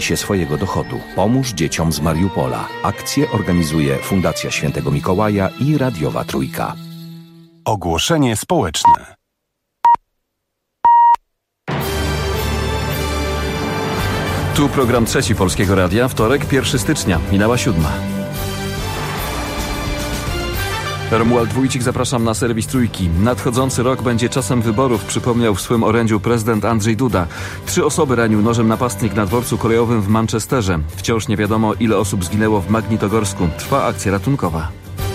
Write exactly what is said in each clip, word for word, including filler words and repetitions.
się swojego dochodu. Pomóż dzieciom z Mariupola. Akcję organizuje Fundacja Świętego Mikołaja i Radiowa Trójka. Ogłoszenie społeczne. Tu program trzeci Polskiego Radia, wtorek, pierwszego stycznia, minęła siódma. Romuald Wójcik, zapraszam na serwis Trójki. Nadchodzący rok będzie czasem wyborów, przypomniał w swym orędziu prezydent Andrzej Duda. Trzy osoby ranił nożem napastnik na dworcu kolejowym w Manchesterze. Wciąż nie wiadomo, ile osób zginęło w Magnitogorsku. Trwa akcja ratunkowa.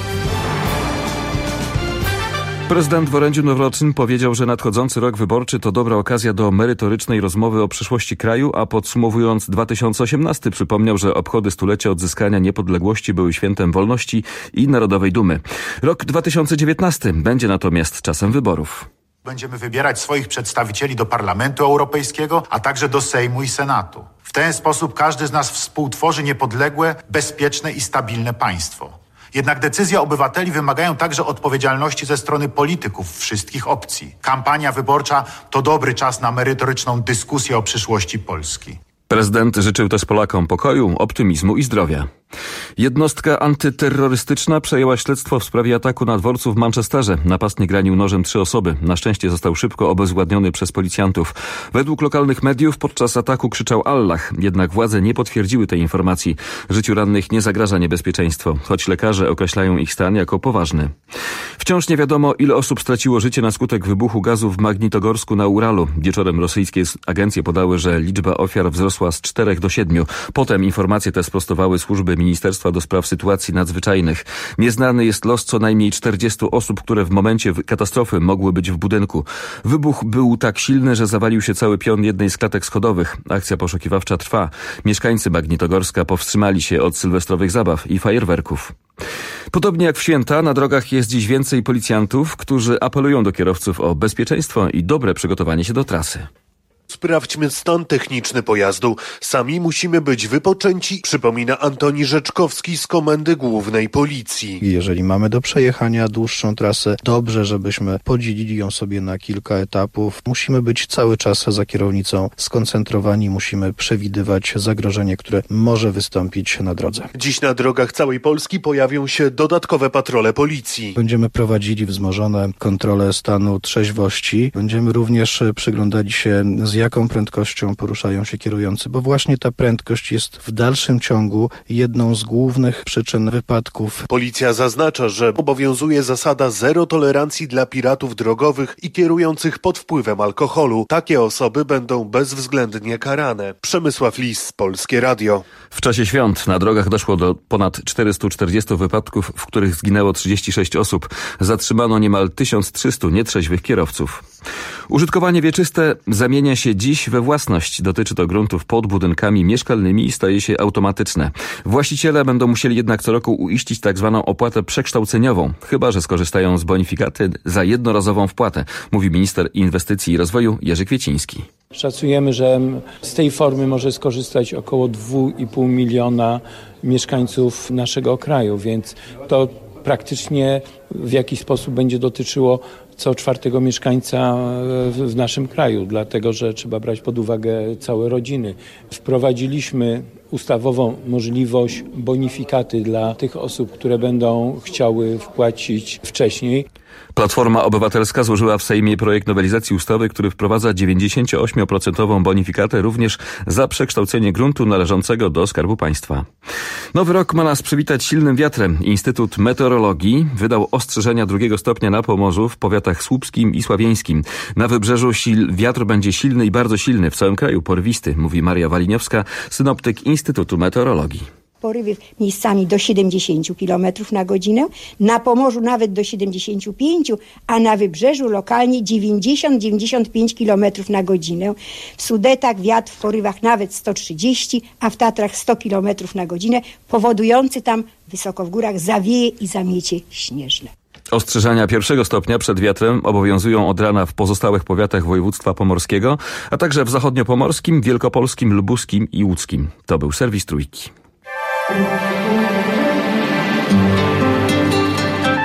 Prezydent w orędziu noworocznym powiedział, że nadchodzący rok wyborczy to dobra okazja do merytorycznej rozmowy o przyszłości kraju, a podsumowując dwa tysiące osiemnasty przypomniał, że obchody stulecia odzyskania niepodległości były świętem wolności i narodowej dumy. Rok dwa tysiące dziewiętnasty będzie natomiast czasem wyborów. Będziemy wybierać swoich przedstawicieli do Parlamentu Europejskiego, a także do Sejmu i Senatu. W ten sposób każdy z nas współtworzy niepodległe, bezpieczne i stabilne państwo. Jednak decyzje obywateli wymagają także odpowiedzialności ze strony polityków wszystkich opcji. Kampania wyborcza to dobry czas na merytoryczną dyskusję o przyszłości Polski. Prezydent życzył też Polakom pokoju, optymizmu i zdrowia. Jednostka antyterrorystyczna przejęła śledztwo w sprawie ataku na dworcu w Manchesterze. Napastnik ranił nożem trzy osoby. Na szczęście został szybko obezwładniony przez policjantów. Według lokalnych mediów podczas ataku krzyczał Allah, jednak władze nie potwierdziły tej informacji. Życiu rannych nie zagraża niebezpieczeństwo, choć lekarze określają ich stan jako poważny. Wciąż nie wiadomo, ile osób straciło życie na skutek wybuchu gazu w Magnitogorsku na Uralu. Wieczorem rosyjskie agencje podały, że liczba ofiar wzrosła z czterech do siedmiu. Potem informacje te sprostowały służby Ministerstwa do Spraw Sytuacji Nadzwyczajnych. Nieznany jest los co najmniej czterdziestu osób, które w momencie katastrofy mogły być w budynku. Wybuch był tak silny, że zawalił się cały pion jednej z klatek schodowych. Akcja poszukiwawcza trwa. Mieszkańcy Magnitogorska powstrzymali się od sylwestrowych zabaw i fajerwerków. Podobnie jak w święta, na drogach jest dziś więcej policjantów, którzy apelują do kierowców o bezpieczeństwo i dobre przygotowanie się do trasy. Sprawdźmy stan techniczny pojazdu. Sami musimy być wypoczęci, przypomina Antoni Rzeczkowski z Komendy Głównej Policji. Jeżeli mamy do przejechania dłuższą trasę, dobrze, żebyśmy podzielili ją sobie na kilka etapów. Musimy być cały czas za kierownicą skoncentrowani, musimy przewidywać zagrożenie, które może wystąpić na drodze. Dziś na drogach całej Polski pojawią się dodatkowe patrole policji. Będziemy prowadzili wzmożone kontrole stanu trzeźwości. Będziemy również przyglądali się, z jaką prędkością poruszają się kierujący, bo właśnie ta prędkość jest w dalszym ciągu jedną z głównych przyczyn wypadków. Policja zaznacza, że obowiązuje zasada zero tolerancji dla piratów drogowych i kierujących pod wpływem alkoholu. Takie osoby będą bezwzględnie karane. Przemysław Lis, Polskie Radio. W czasie świąt na drogach doszło do ponad czterystu czterdziestu wypadków, w których zginęło trzydzieści sześć osób. Zatrzymano niemal tysiąc trzystu nietrzeźwych kierowców. Użytkowanie wieczyste zamienia się dziś we własność. Dotyczy to gruntów pod budynkami mieszkalnymi i staje się automatyczne. Właściciele będą musieli jednak co roku uiścić tak zwaną opłatę przekształceniową, chyba że skorzystają z bonifikaty za jednorazową wpłatę, mówi minister inwestycji i rozwoju Jerzy Kwieciński. Szacujemy, że z tej formy może skorzystać około dwa i pół miliona mieszkańców naszego kraju, więc to praktycznie w jakiś sposób będzie dotyczyło co czwartego mieszkańca w naszym kraju, dlatego że trzeba brać pod uwagę całe rodziny. Wprowadziliśmy ustawową możliwość bonifikaty dla tych osób, które będą chciały wpłacić wcześniej. Platforma Obywatelska złożyła w Sejmie projekt nowelizacji ustawy, który wprowadza dziewięćdziesięcioośmioprocentową bonifikatę również za przekształcenie gruntu należącego do Skarbu Państwa. Nowy rok ma nas przywitać silnym wiatrem. Instytut Meteorologii wydał ostrzeżenia drugiego stopnia na Pomorzu, w powiatach słupskim i sławieńskim. Na wybrzeżu sil- wiatr będzie silny i bardzo silny, w całym kraju porwisty, mówi Maria Waliniowska, synoptyk Instytutu Meteorologii. Porywy miejscami do siedemdziesięciu kilometrów na godzinę, na Pomorzu nawet do siedemdziesięciu pięciu, a na wybrzeżu lokalnie dziewięćdziesiąt do dziewięćdziesięciu pięciu kilometrów na godzinę. W Sudetach wiatr w porywach nawet sto trzydzieści, a w Tatrach sto kilometrów na godzinę, powodujący tam wysoko w górach zawieje i zamiecie śnieżne. Ostrzeżenia pierwszego stopnia przed wiatrem obowiązują od rana w pozostałych powiatach województwa pomorskiego, a także w zachodniopomorskim, wielkopolskim, lubuskim i łódzkim. To był serwis Trójki.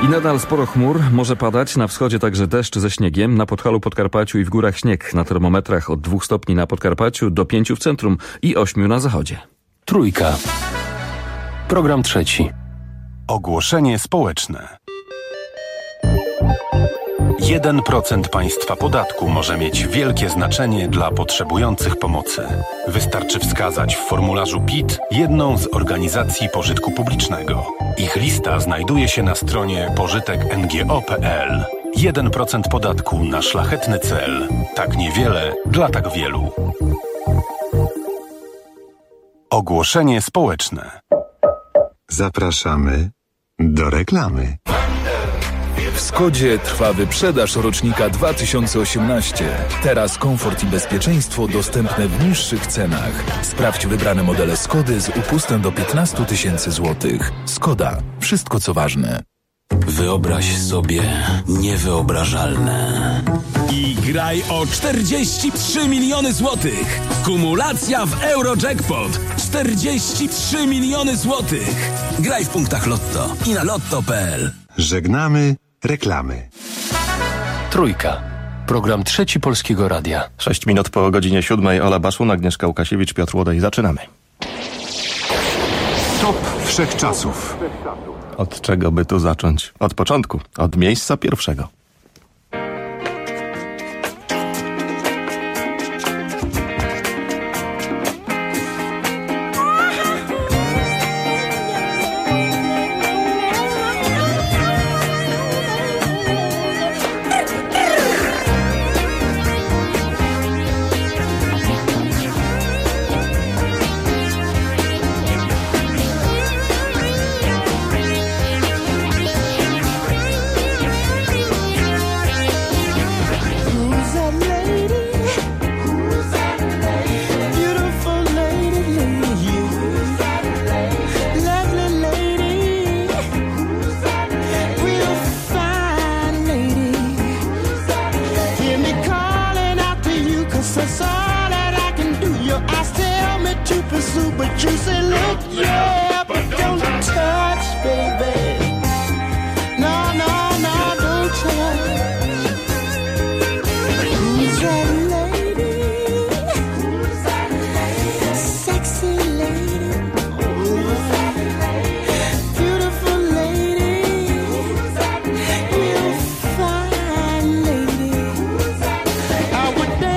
I nadal sporo chmur, może padać, na wschodzie także deszcz ze śniegiem, na Podhalu, Podkarpaciu i w górach śnieg, na termometrach od dwóch stopni na Podkarpaciu do pięciu w centrum i ośmiu na zachodzie. Trójka. Program trzeci. Ogłoszenie społeczne. jeden procent państwa podatku może mieć wielkie znaczenie dla potrzebujących pomocy. Wystarczy wskazać w formularzu P I T jedną z organizacji pożytku publicznego. Ich lista znajduje się na stronie pożytek n g o kropka p l. jeden procent podatku na szlachetny cel. Tak niewiele dla tak wielu. Ogłoszenie społeczne. Zapraszamy do reklamy. W Skodzie trwa wyprzedaż rocznika dwa tysiące osiemnaście. Teraz komfort i bezpieczeństwo dostępne w niższych cenach. Sprawdź wybrane modele Skody z upustem do piętnaście tysięcy złotych. Skoda. Wszystko co ważne. Wyobraź sobie niewyobrażalne. I graj o czterdzieści trzy miliony złotych. Kumulacja w Eurojackpot. czterdzieści trzy miliony złotych. Graj w punktach Lotto i na lotto kropka p l. Żegnamy reklamy. Trójka. Program trzeci Polskiego Radia. Sześć minut po godzinie siódmej. Ola Baszun, Agnieszka Łukasiewicz, Piotr Łodej. Zaczynamy. Top wszechczasów. Od czego by tu zacząć? Od początku. Od miejsca pierwszego.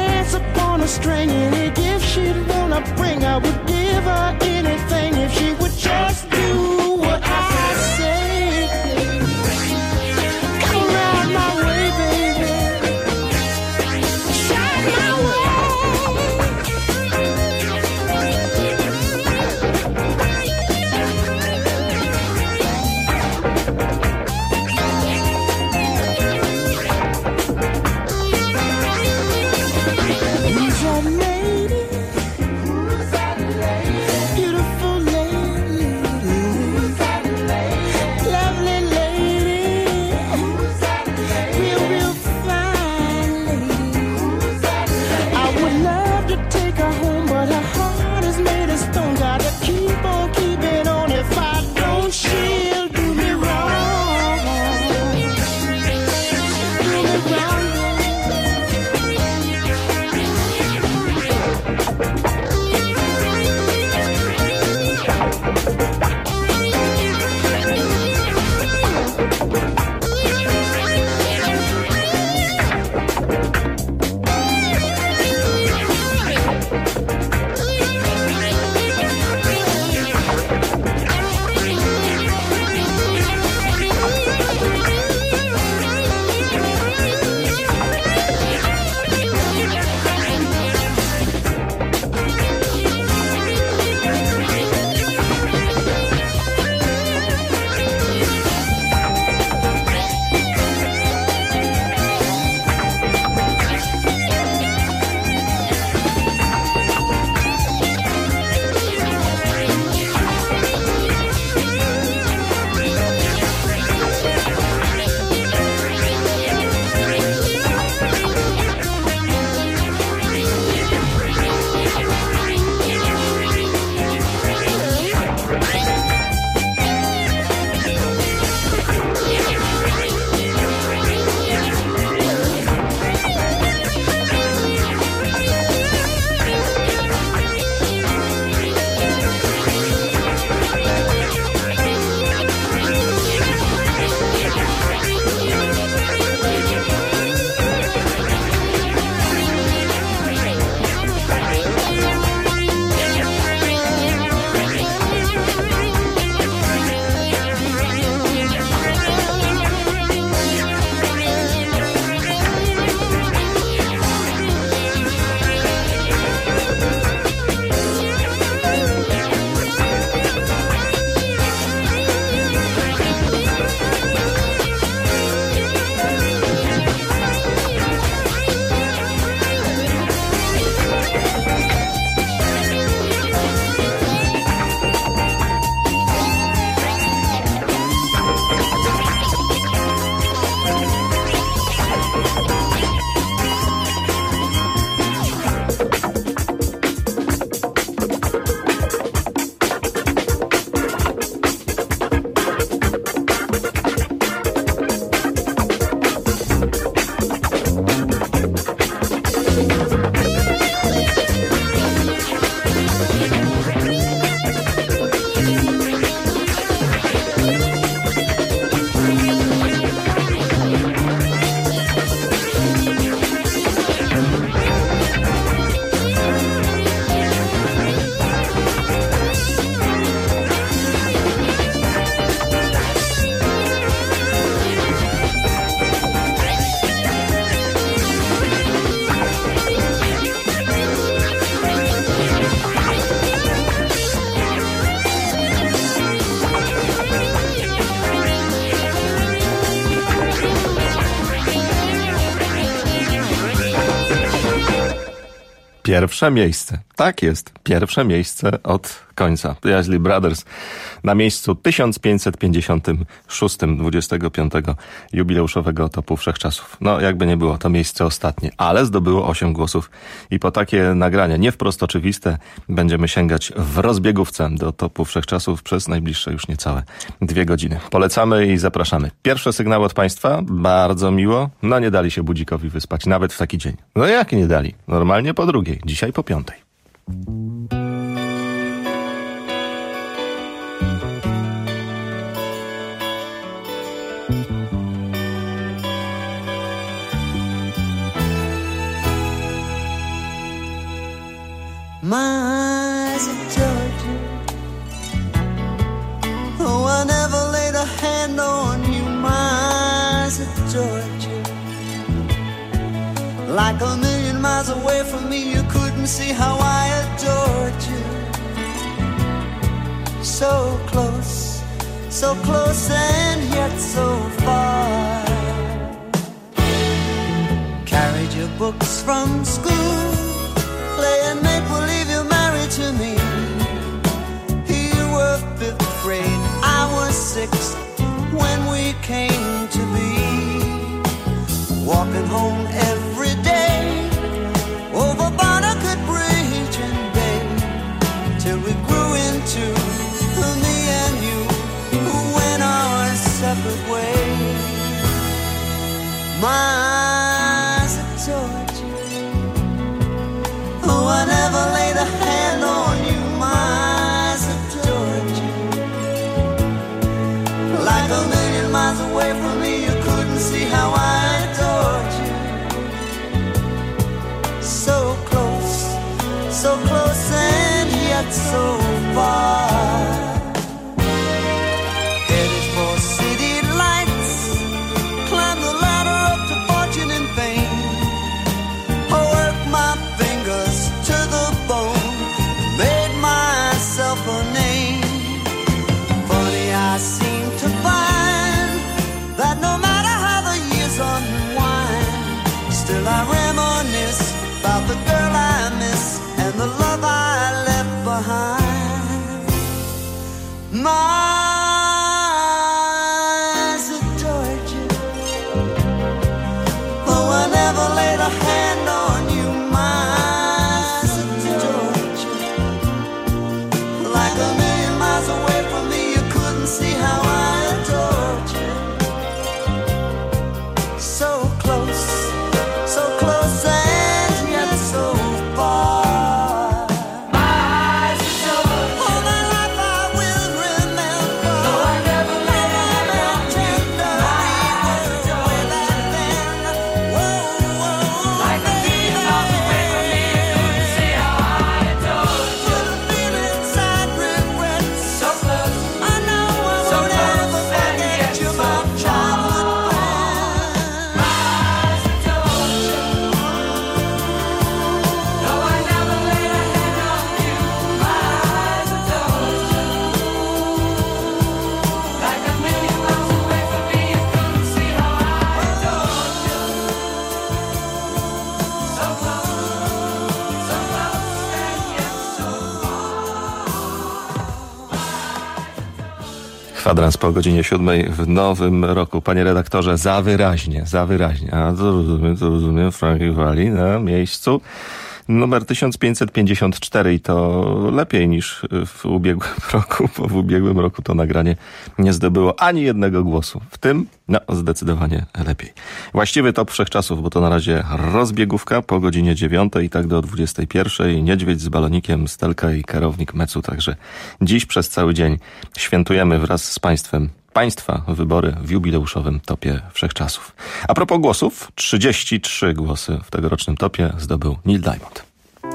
String any gift she'd wanna bring, I would give her anything if she would Pierwsze miejsce. Tak jest. Pierwsze miejsce od końca. The Isley Brothers na miejscu tysiąc pięćset pięćdziesiątym szóstym dwudziestego piątego jubileuszowego topu wszechczasów. No, jakby nie było, to miejsce ostatnie, ale zdobyło osiem głosów i po takie nagrania, nie wprost oczywiste, będziemy sięgać w rozbiegówce do topu wszechczasów przez najbliższe już niecałe dwie godziny. Polecamy i zapraszamy. Pierwsze sygnały od Państwa, bardzo miło. No, nie dali się budzikowi wyspać, nawet w taki dzień. No jak nie dali? Normalnie po drugiej, dzisiaj po piątej. My eyes of Georgia, oh, I never laid a hand on you. My eyes of Georgia, like a million miles away from me, you couldn't see how I adored you. So close, so close and yet so far. Carried your books from school, playing make-believe you're married to me. You were fifth grade, I was six when we came to be. Walking home every day over Barnegat Bridge and Bay, till we grew into me and you, who went our separate ways. My eyes adored you, oh, I never laid a hand on you. My eyes adored you, like a million miles away from me, you couldn't see how I adored you. So close, so close and yet so far. Headed for city lights, climb the ladder up to fortune and fame. I worked my fingers to the bone, made myself a name. Funny, I seem to find that no matter how the years unwind, still I reminisce about the girl I miss and the love I left behind. My eyes adored you, oh, I never laid a hand on you. My eyes adored you, like a million miles away from me, you couldn't see how I adored you. So close, so close and yet so far. Kwadrans po godzinie siódmej w nowym roku. Panie redaktorze, za wyraźnie, za wyraźnie. A to rozumiem, to rozumiem, Frankie Valli na miejscu numer tysiąc pięćset pięćdziesiąt cztery i to lepiej niż w ubiegłym roku, bo w ubiegłym roku to nagranie nie zdobyło ani jednego głosu. W tym, no, zdecydowanie lepiej. Właściwy top wszechczasów, bo to na razie rozbiegówka po godzinie dziewiątej i tak do dwudziestej pierwszej. Niedźwiedź z balonikiem, Stelka i kierownik mecu. Także dziś przez cały dzień świętujemy wraz z Państwem Państwa wybory w jubileuszowym topie wszechczasów. A propos głosów, trzydzieści trzy głosy w tegorocznym topie zdobył Neil Diamond.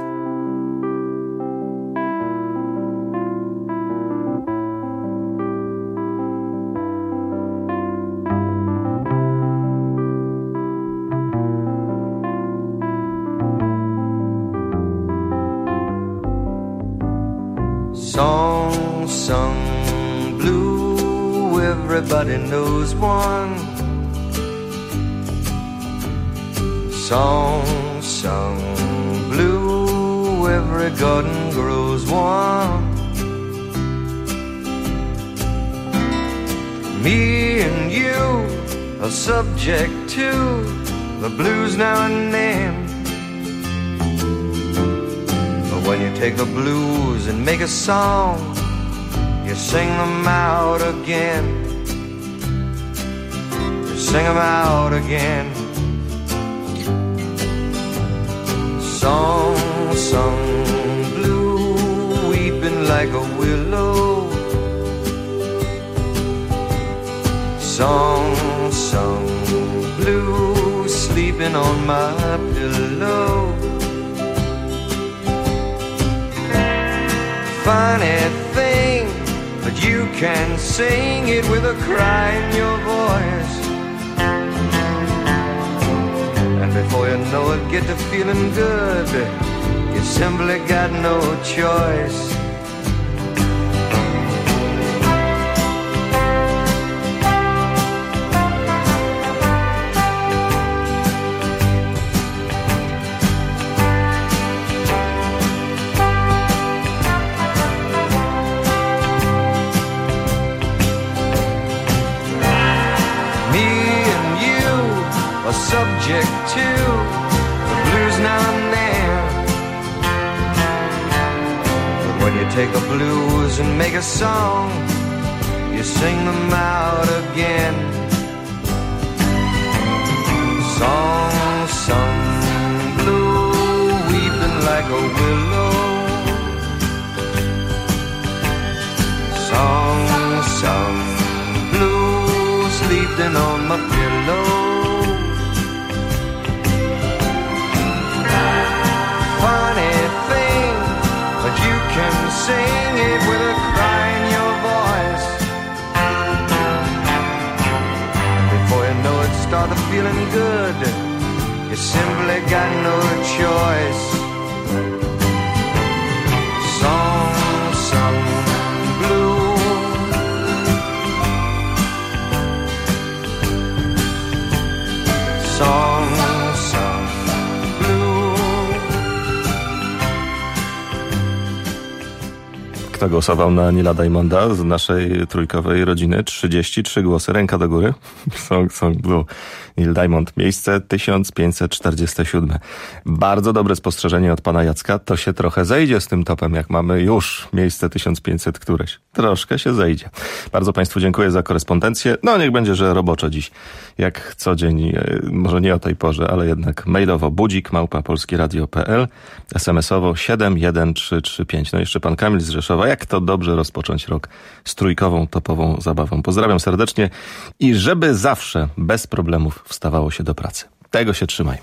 Song sung blue, everybody knows one. Song sung blue, every garden grows one. Me and you are subject to the blues now and then. When you take the blues and make a song, you sing them out again. You sing them out again. Song sung blue, weeping like a willow. Song sung blue, sleeping on my pillow. Funny thing, but you can sing it with a cry in your voice. And before you know it, get to feeling good. You simply got no choice. Subject to the blues now and then. But when you take the blues and make a song, you sing them out again. Song sung blue, weeping like a willow. Song sung blue, sleeping on my pillow. Sing it with a cry in your voice. And before you know it, start feeling good. You simply got no choice. Song sung blue. Song sung blue. Kto głosował na Neila Diamonda z naszej trójkowej rodziny? trzydzieści trzy głosy. Ręka do góry. Song Song Blue. Neil Diamond. Miejsce tysiąc pięćset czterdzieste siódme. Bardzo dobre spostrzeżenie od pana Jacka. To się trochę zejdzie z tym topem, jak mamy już miejsce tysiąc pięćset któreś. Troszkę się zejdzie. Bardzo państwu dziękuję za korespondencję. No niech będzie, że roboczo dziś. Jak co dzień, może nie o tej porze, ale jednak mailowo budzik małpa polskieradio kropka p l, es em es owo siedem jeden trzy trzy pięć. No jeszcze pan Kamil z Rzeszowa. Jak to dobrze rozpocząć rok z trójkową, topową zabawą. Pozdrawiam serdecznie i żeby zawsze bez problemów wstawało się do pracy. Tego się trzymajmy.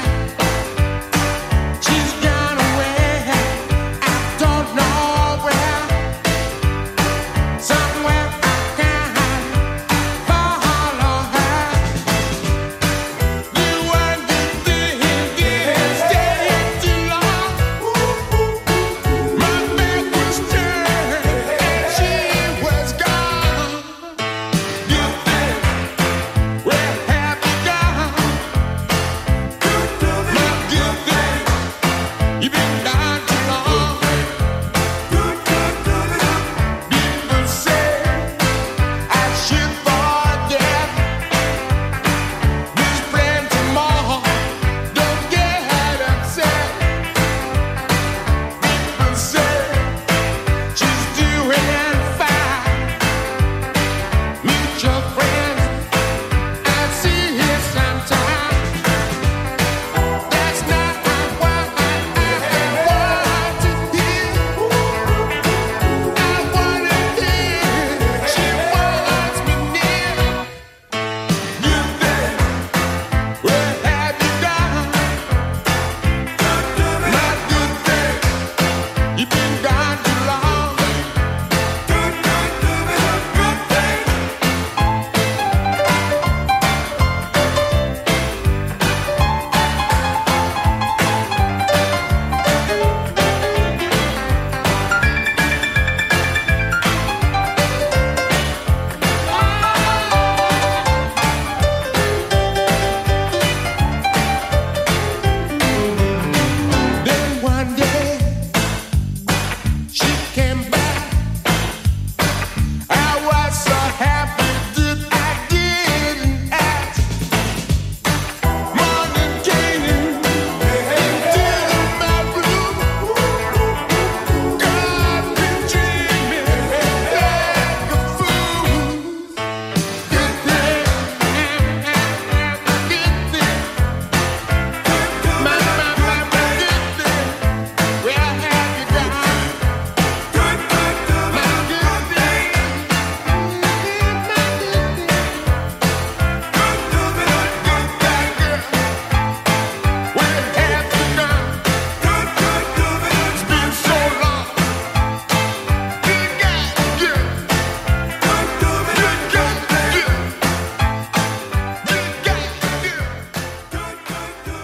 She's gone away. I don't know where.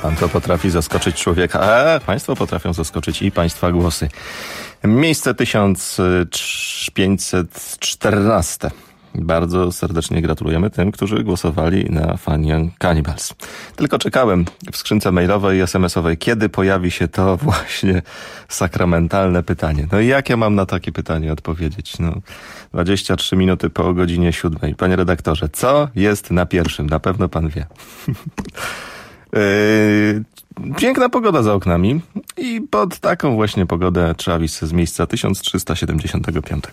pan, to potrafi zaskoczyć człowieka. A państwo potrafią zaskoczyć i państwa głosy. Miejsce tysiąc pięćset czternaście. Bardzo serdecznie gratulujemy tym, którzy głosowali na Fanian Cannibals. Tylko czekałem w skrzynce mailowej i es em esowej, kiedy pojawi się to właśnie sakramentalne pytanie. No i jak ja mam na takie pytanie odpowiedzieć? No, dwadzieścia trzy minuty po godzinie siódmej. Panie redaktorze, co jest na pierwszym? Na pewno pan wie. Yy, piękna pogoda za oknami i pod taką właśnie pogodę Travis z miejsca tysiąc trzysta siedemdziesiątego piątego.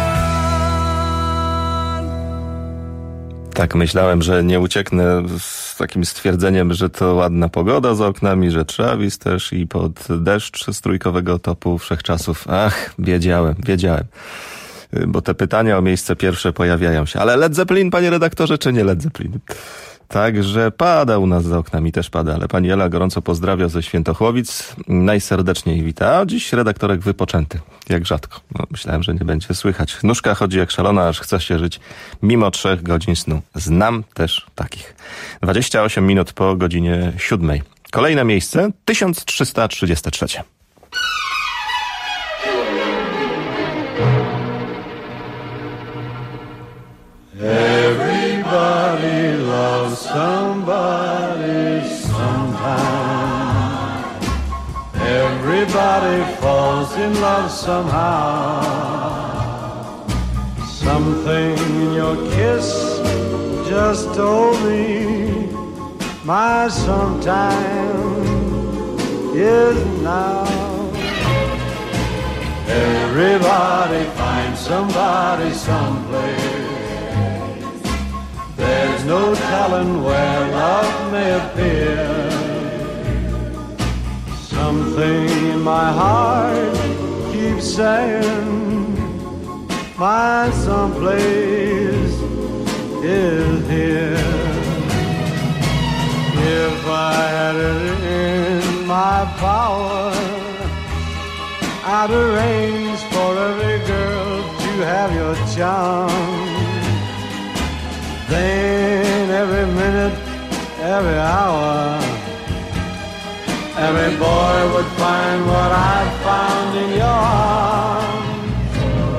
Tak myślałem, że nie ucieknę z z takim stwierdzeniem, że to ładna pogoda za oknami, że Travis też i pod deszcz z trójkowego topu wszechczasów. Ach, wiedziałem, wiedziałem. Bo te pytania o miejsce pierwsze pojawiają się. Ale Led Zeppelin, panie redaktorze, czy nie Led Zeppelin? Także pada u nas za oknami, też pada, ale pani Ela gorąco pozdrawia ze Świętochłowic. Najserdeczniej wita. A dziś redaktorek wypoczęty, jak rzadko. No, myślałem, że nie będzie słychać. Nóżka chodzi jak szalona, aż chce się żyć mimo trzech godzin snu. Znam też takich. dwadzieścia osiem minut po godzinie siódmej. Kolejne miejsce, tysiąc trzysta trzydzieste trzecie. Everybody loves somebody sometime. Everybody falls in love somehow. Something in your kiss just told me my sometime is now. Everybody finds somebody someplace. There's no telling where love may appear. Something in my heart keeps saying my someplace is here. If I had it in my power, I'd arrange for every girl to have your charm. Then every minute, every hour, every boy would find what I found in your arms.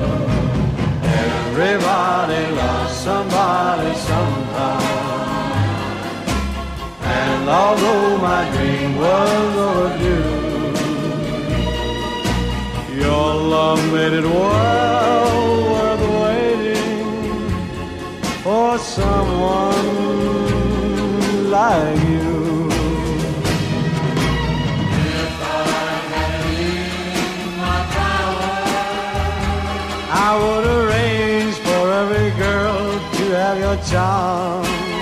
Everybody loves somebody sometime. And although my dream was overdue, your love made it well worth waiting for someone like you. If I had it in my power, I would arrange for every girl to have your charm.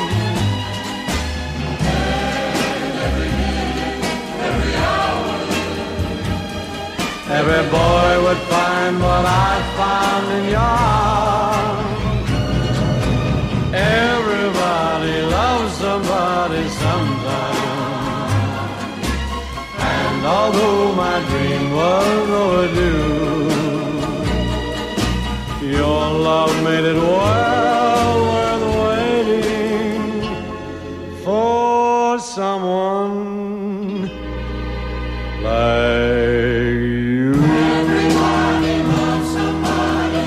And every minute, every hour, every boy would find what I found in your arms. Everybody loves somebody sometime. And although my dream was overdue, your love made it well worth waiting for someone like you. Everybody loves somebody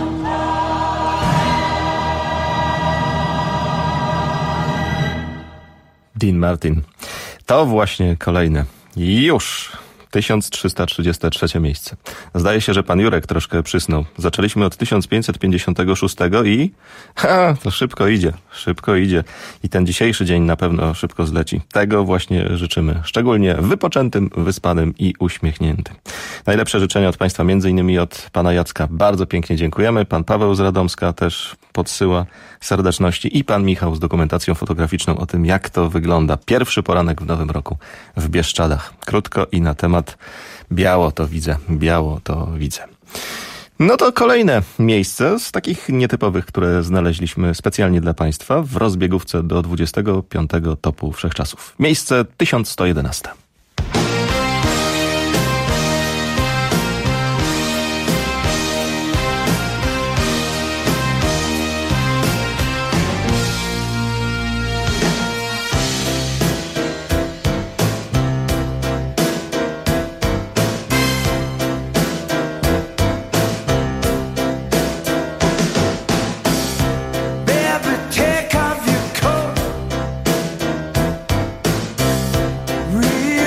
sometime. Dean Martin. To właśnie kolejne. Już tysiąc trzysta trzydzieste trzecie miejsce. Zdaje się, że pan Jurek troszkę przysnął. Zaczęliśmy od tysiąc pięćset pięćdziesiątego szóstego i ha, to szybko idzie, szybko idzie. I ten dzisiejszy dzień na pewno szybko zleci. Tego właśnie życzymy. Szczególnie wypoczętym, wyspanym i uśmiechniętym. Najlepsze życzenia od państwa, między innymi od pana Jacka. Bardzo pięknie dziękujemy. Pan Paweł z Radomska też podsyła serdeczności i pan Michał z dokumentacją fotograficzną o tym, jak to wygląda. Pierwszy poranek w nowym roku w Bieszczadach. Krótko i na temat biało to widzę, biało to widzę. No to kolejne miejsce z takich nietypowych, które znaleźliśmy specjalnie dla państwa w rozbiegówce do dwudziestego piątego topu wszechczasów. Miejsce tysiąc sto jedenaście. Real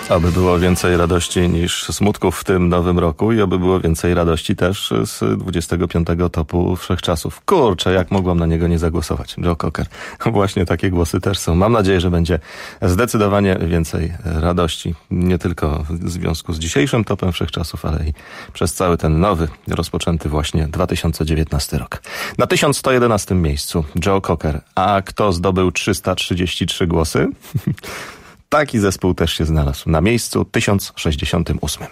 Aby było więcej radości niż smutków w tym nowym roku i aby było więcej radości też z dwudziestego piątego topu wszechczasów. Kurczę, jak mogłam na niego nie zagłosować. Joe Cocker. Właśnie takie głosy też są. Mam nadzieję, że będzie zdecydowanie więcej radości. Nie tylko w związku z dzisiejszym topem wszechczasów, ale i przez cały ten nowy, rozpoczęty właśnie dwa tysiące dziewiętnasty rok. Na tysiąc sto jedenastym miejscu Joe Cocker. A kto zdobył trzysta trzydzieści trzy głosy? Taki zespół też się znalazł na miejscu tysiąc sześćdziesiątym ósmym.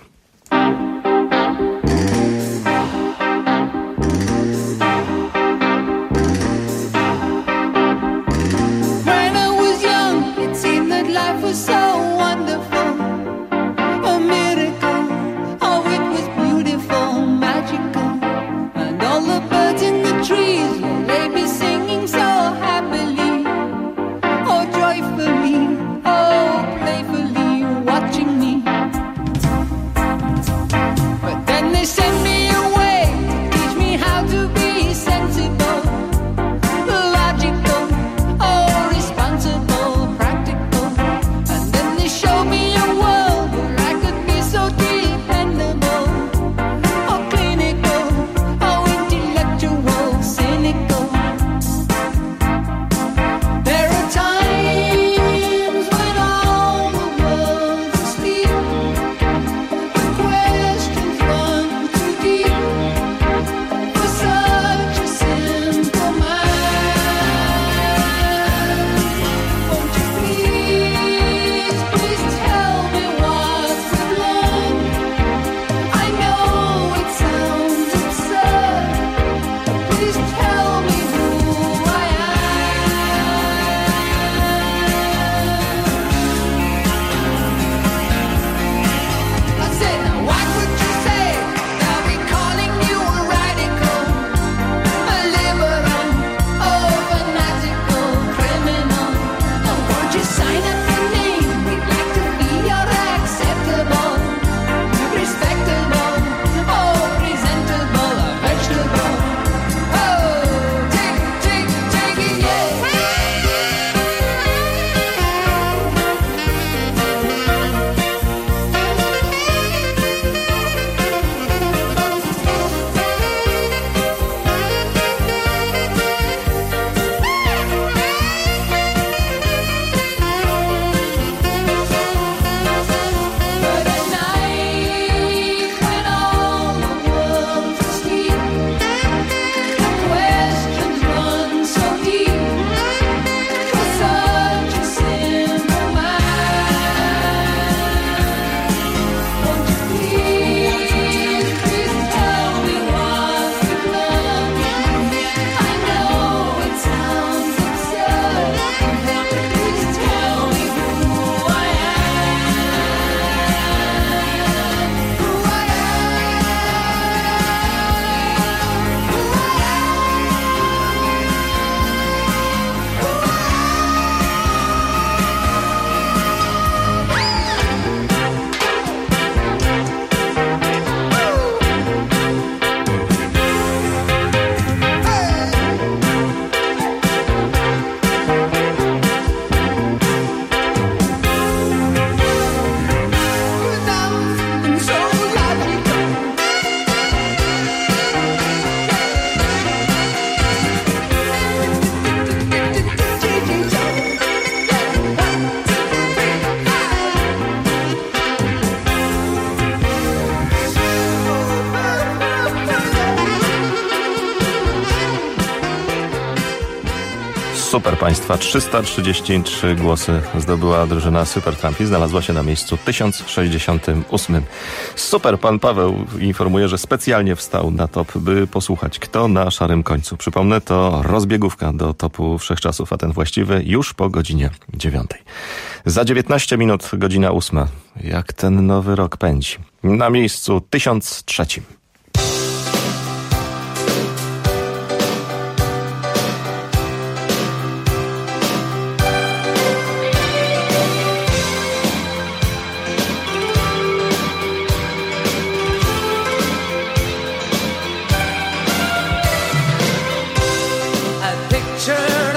Super Państwa, trzysta trzydzieści trzy głosy zdobyła drużyna Supertramp i znalazła się na miejscu tysiąc sześćdziesiątym ósmym. Super, pan Paweł informuje, że specjalnie wstał na top, by posłuchać, kto na szarym końcu. Przypomnę, to rozbiegówka do topu wszechczasów, a ten właściwy już po godzinie dziewiątej. Za dziewiętnaście minut godzina ósma. Jak ten nowy rok pędzi. Na miejscu tysiąc trzecim.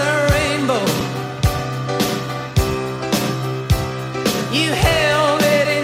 You held it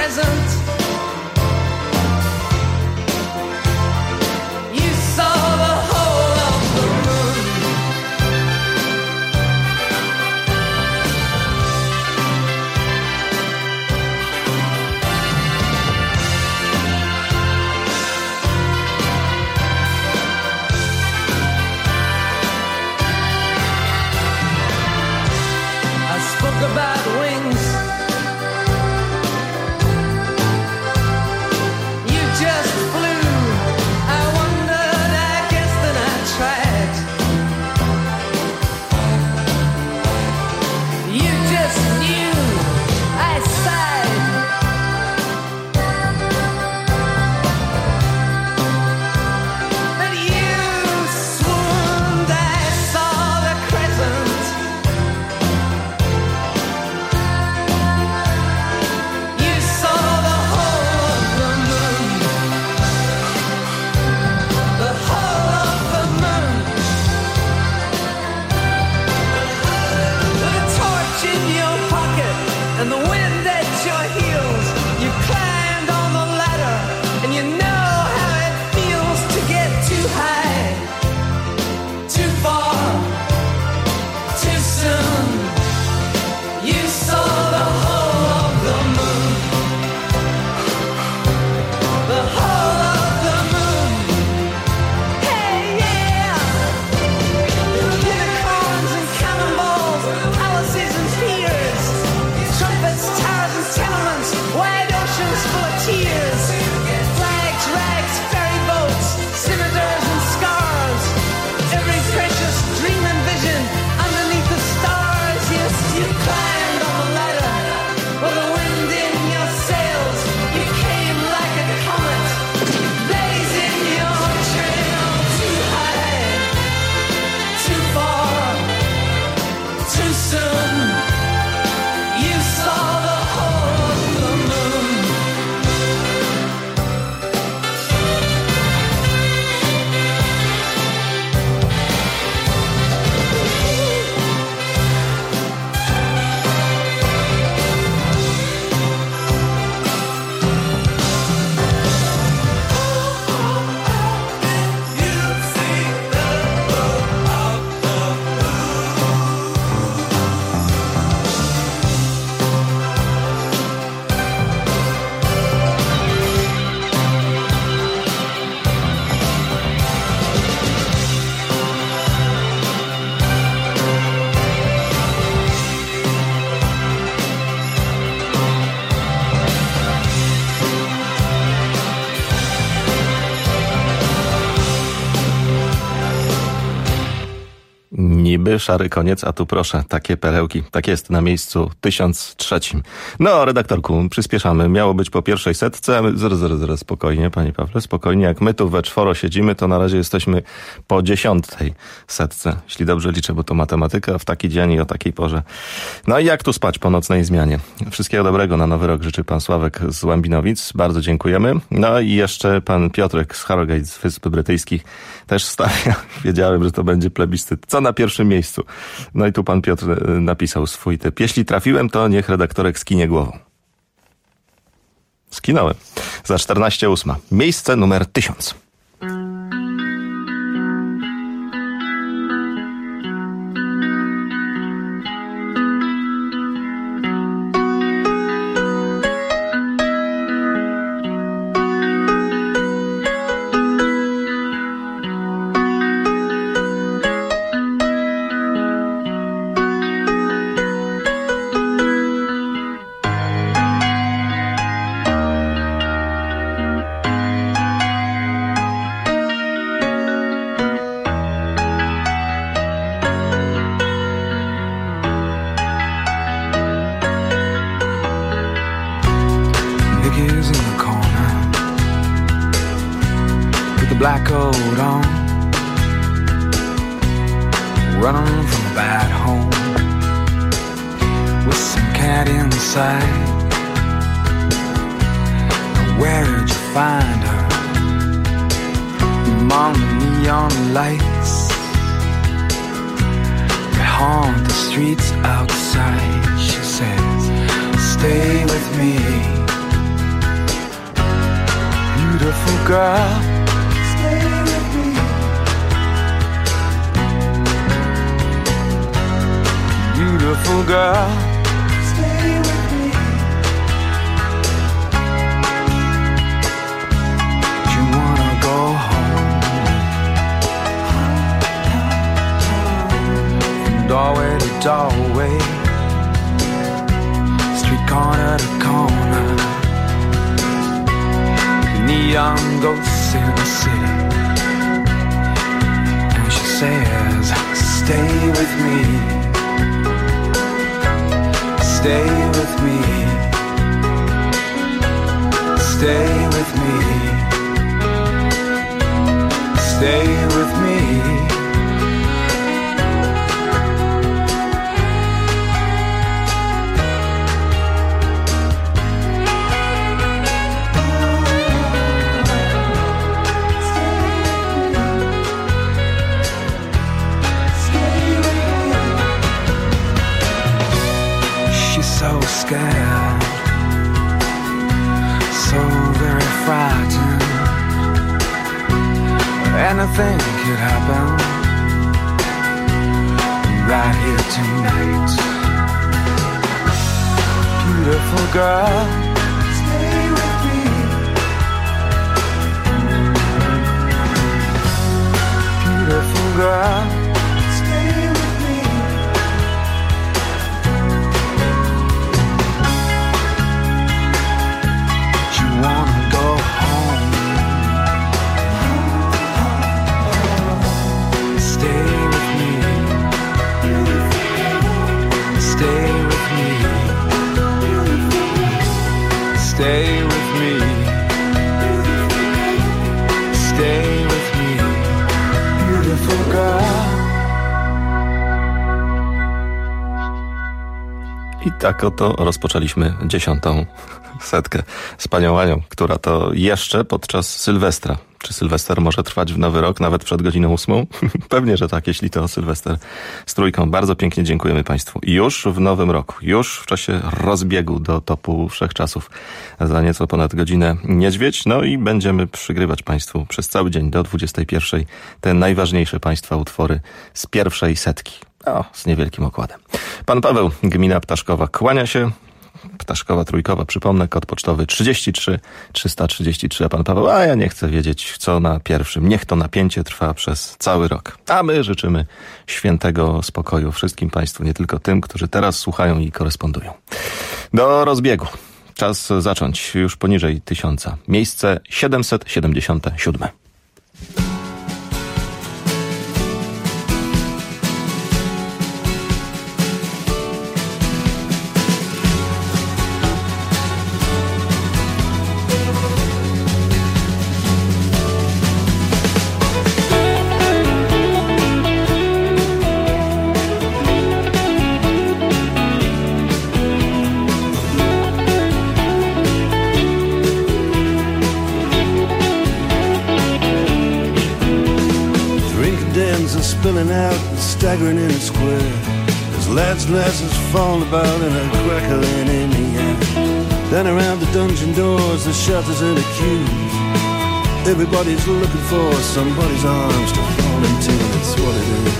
present. You saw the whole of the moon. I spoke about wings. You just flew. I wondered, I guess then I tried. You just knew. I sighed. But you swooned. I saw the crescent. You saw the whole of the moon. The whole of the moon. With a torch in your pocket and the wind at your heels, you climbed on the ladder and you know how it feels to get too high, too far, too soon. You saw the whole of the moon. The whole of the moon. Hey, yeah. Unicorns and cannonballs, palaces and piers, trumpets, towers and tenements, wide oceans full of tears, flags, rags, ferry boats, scimitars and scars, every precious dream and vision underneath the stars. Yes, you climbed on the ladder with the wind in your sails. You came like a comet, blazing your trail too high, too far, too soon. You saw the whole of the moon. Niby szary koniec, a tu proszę, takie perełki. Tak jest na miejscu tysiąc trzecim. No, redaktorku, przyspieszamy. Miało być po pierwszej setce. Zaraz, zaraz, zaraz, spokojnie, panie Pawle, spokojnie. Jak my tu we czworo siedzimy, to na razie jesteśmy po dziesiątej setce. Jeśli dobrze liczę, bo to matematyka w taki dzień i o takiej porze. No i jak tu spać po nocnej zmianie? Wszystkiego dobrego na nowy rok życzy pan Sławek z Łambinowic. Bardzo dziękujemy. No i jeszcze pan Piotrek z Harrogate z Wysp Brytyjskich też stawia. Wiedziałem, że to będzie plebiscyt. Co na pierwszym miejscu? No i tu pan Piotr napisał swój typ. Jeśli trafiłem, to niech redaktorek skinie głową. Skinąłem. Za czternaście ósma. Miejsce numer tysiąc. black coat on, running from a bad home, with some cat inside. Now where'd you find her? Among the neon lights that haunt the streets outside. She says, stay with me, girl. Stay with me. Beautiful girl. Stay with me. You wanna go home. From doorway to doorway, street corner to corner, neon ghosts in the city. And she says, stay with me. Stay with me. Stay with me. Stay with me. So scared, so very frightened. Anything could happen right here tonight. Beautiful girl, stay with me. Beautiful girl, stay with me. Wanna go home. Stay with me. Stay with me. Stay with me. Stay with me. Beautiful girl. I tak oto rozpoczęliśmy dziesiątą setkę z panią Anią, która to jeszcze podczas Sylwestra. Czy Sylwester może trwać w nowy rok, nawet przed godziną ósmą? Pewnie, że tak, jeśli to Sylwester z trójką. Bardzo pięknie dziękujemy państwu. Już w nowym roku, już w czasie rozbiegu do topu wszechczasów za nieco ponad godzinę niedźwiedź. No i będziemy przygrywać państwu przez cały dzień do dwudziestej pierwszej te najważniejsze państwa utwory z pierwszej setki. O, z niewielkim okładem. Pan Paweł, gmina Ptaszkowa, kłania się. Ptaszkowa Trójkowa, przypomnę, kod pocztowy trzydzieści trzy trzysta trzydzieści trzy, a pan Paweł, a ja nie chcę wiedzieć, co na pierwszym. Niech to napięcie trwa przez cały rok. A my życzymy świętego spokoju wszystkim państwu, nie tylko tym, którzy teraz słuchają i korespondują. Do rozbiegu. Czas zacząć już poniżej tysiąca. Miejsce siedemset siedemdziesiąte siódme. Spilling out and staggering in a square. There's lads' glasses falling about and a crackling in the air. Then around the dungeon doors, the shutters and the queues. Everybody's looking for somebody's arms to fall into. That's what it is.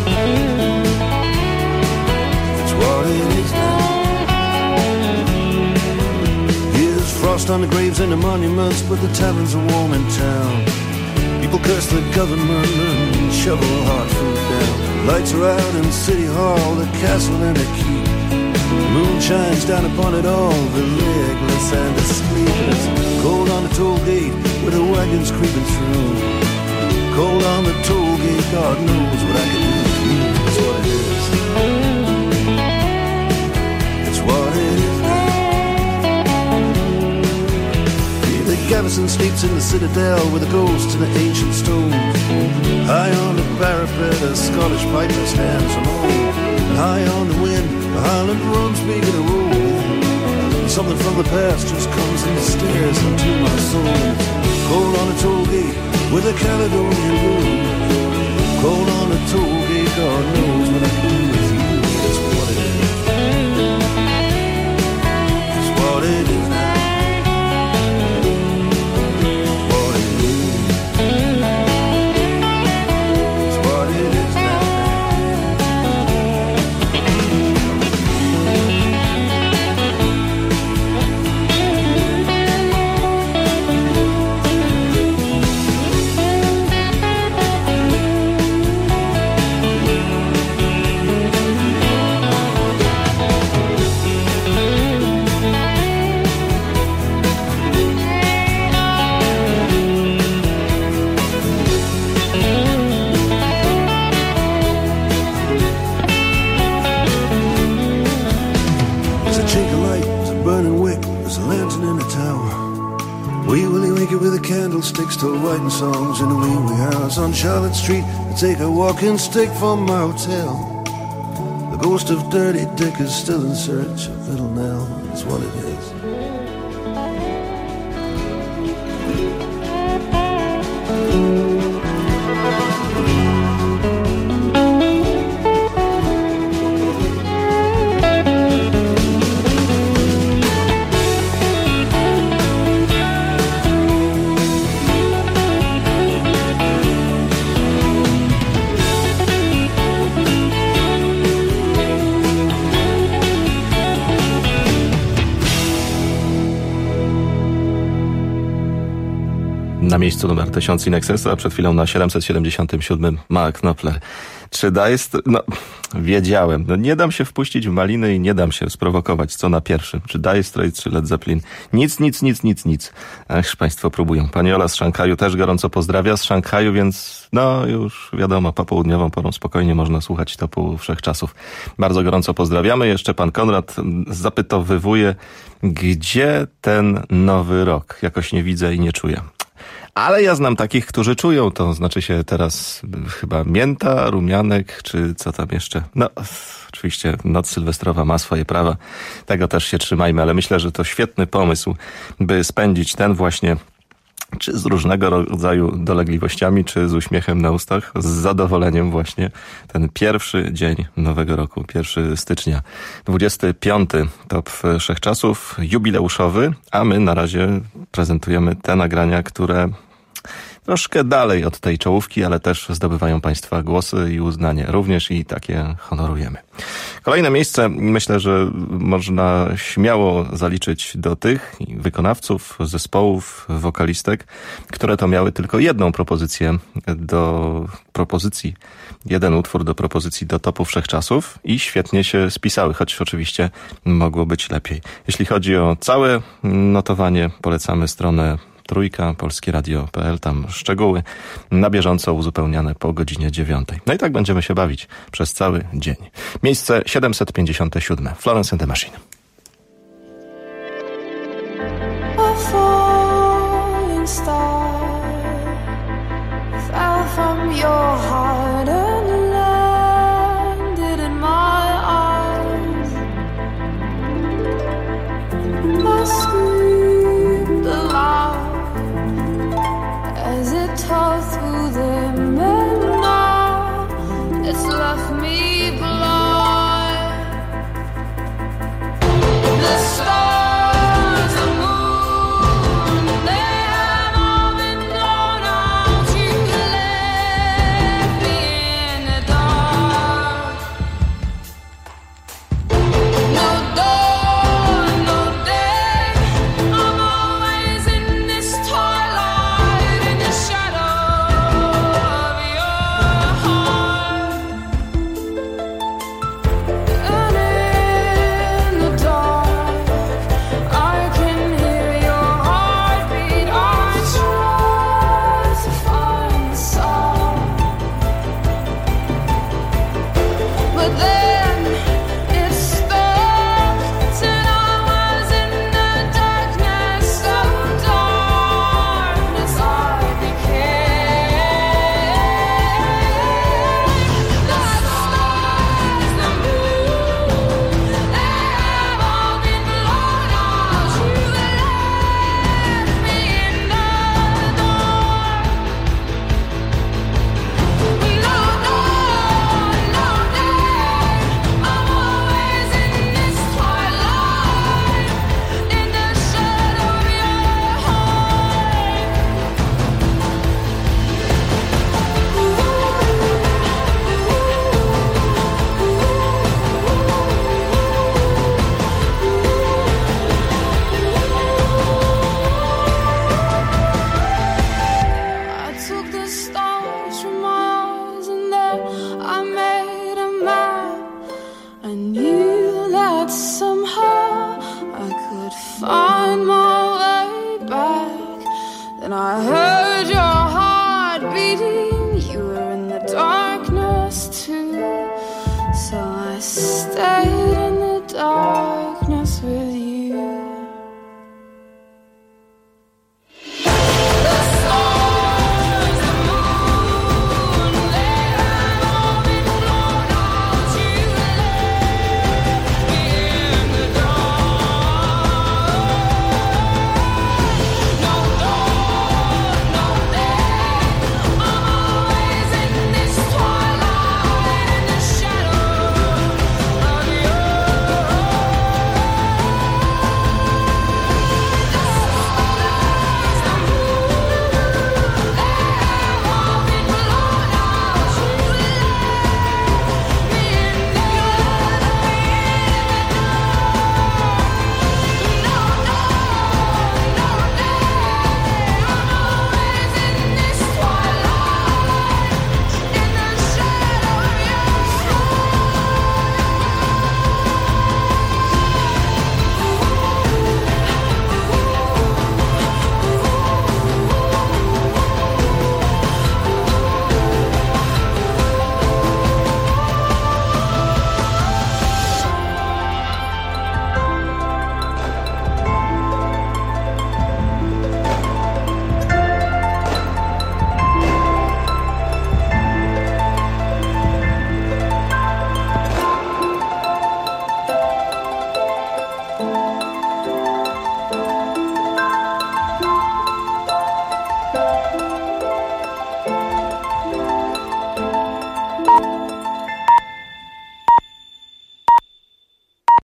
That's what it is now. Here's frost on the graves and the monuments, but the taverns are warm in town. People curse the government and shovel hard food down. Lights are out in City Hall, the castle and the keep. The moon shines down upon it all, the legless and the sleepless. Cold on the toll gate with the wagons creeping through. Cold on the toll gate, God knows what I can do with you. That's what it is. That's what it is now. The garrison sleeps in the citadel with the ghosts and the ancient stones. High on the parapet, a Scottish piper stands alone. And high on the wind, the Highland drums begin to roll. And something from the past just comes and stares into my soul. Cold on the toll gate with a Caledonian moon. Cold on the toll gate, God knows what I can do with you. That's what it is. That's what it is now. What it is. Wee Willie Winky with the candlesticks still writing songs in a wee wee house on Charlotte Street. I take a walking stick from my hotel. The ghost of Dirty Dick is still in search of Little Nell. That's what it is. Na miejscu numer tysiąc Inexesa, przed chwilą na siedemset siedemdziesiątym siódmym Mark Knopfler. Czy daje... St- no, wiedziałem. No, nie dam się wpuścić w maliny i nie dam się sprowokować. Co na pierwszym? Czy Dire Straits, czy Led Zeppelin? Nic, nic, nic, nic, nic. Ach, państwo próbują. Pani Ola z Szanghaju też gorąco pozdrawia. Z Szanghaju, więc no już wiadomo, popołudniową porą spokojnie można słuchać Topu Wszechczasów. Bardzo gorąco pozdrawiamy. Jeszcze pan Konrad zapytowywuje, gdzie ten nowy rok? Jakoś nie widzę i nie czuję. Ale ja znam takich, którzy czują, to znaczy się teraz chyba mięta, rumianek, czy co tam jeszcze. No, oczywiście noc sylwestrowa ma swoje prawa, tego też się trzymajmy, ale myślę, że to świetny pomysł, by spędzić ten właśnie, czy z różnego rodzaju dolegliwościami, czy z uśmiechem na ustach, z zadowoleniem właśnie ten pierwszy dzień nowego roku, pierwszego stycznia. dwudziesty piąty Top Wszechczasów, jubileuszowy, a my na razie prezentujemy te nagrania, które troszkę dalej od tej czołówki, ale też zdobywają państwa głosy i uznanie. Również i takie honorujemy. Kolejne miejsce, myślę, że można śmiało zaliczyć do tych wykonawców, zespołów, wokalistek, które to miały tylko jedną propozycję do propozycji, jeden utwór do propozycji do Topu Wszechczasów i świetnie się spisały, choć oczywiście mogło być lepiej. Jeśli chodzi o całe notowanie, polecamy stronę Trójka, polskie radio kropka p l, tam szczegóły na bieżąco uzupełniane po godzinie dziewiątej. No i tak będziemy się bawić przez cały dzień. Miejsce siedemset pięćdziesiąte siódme. Florence and the Machine. A falling star fell from your heart and landed in my arms. I screamed aloud as it tore through them, and now it's left me blind. The stars are moving.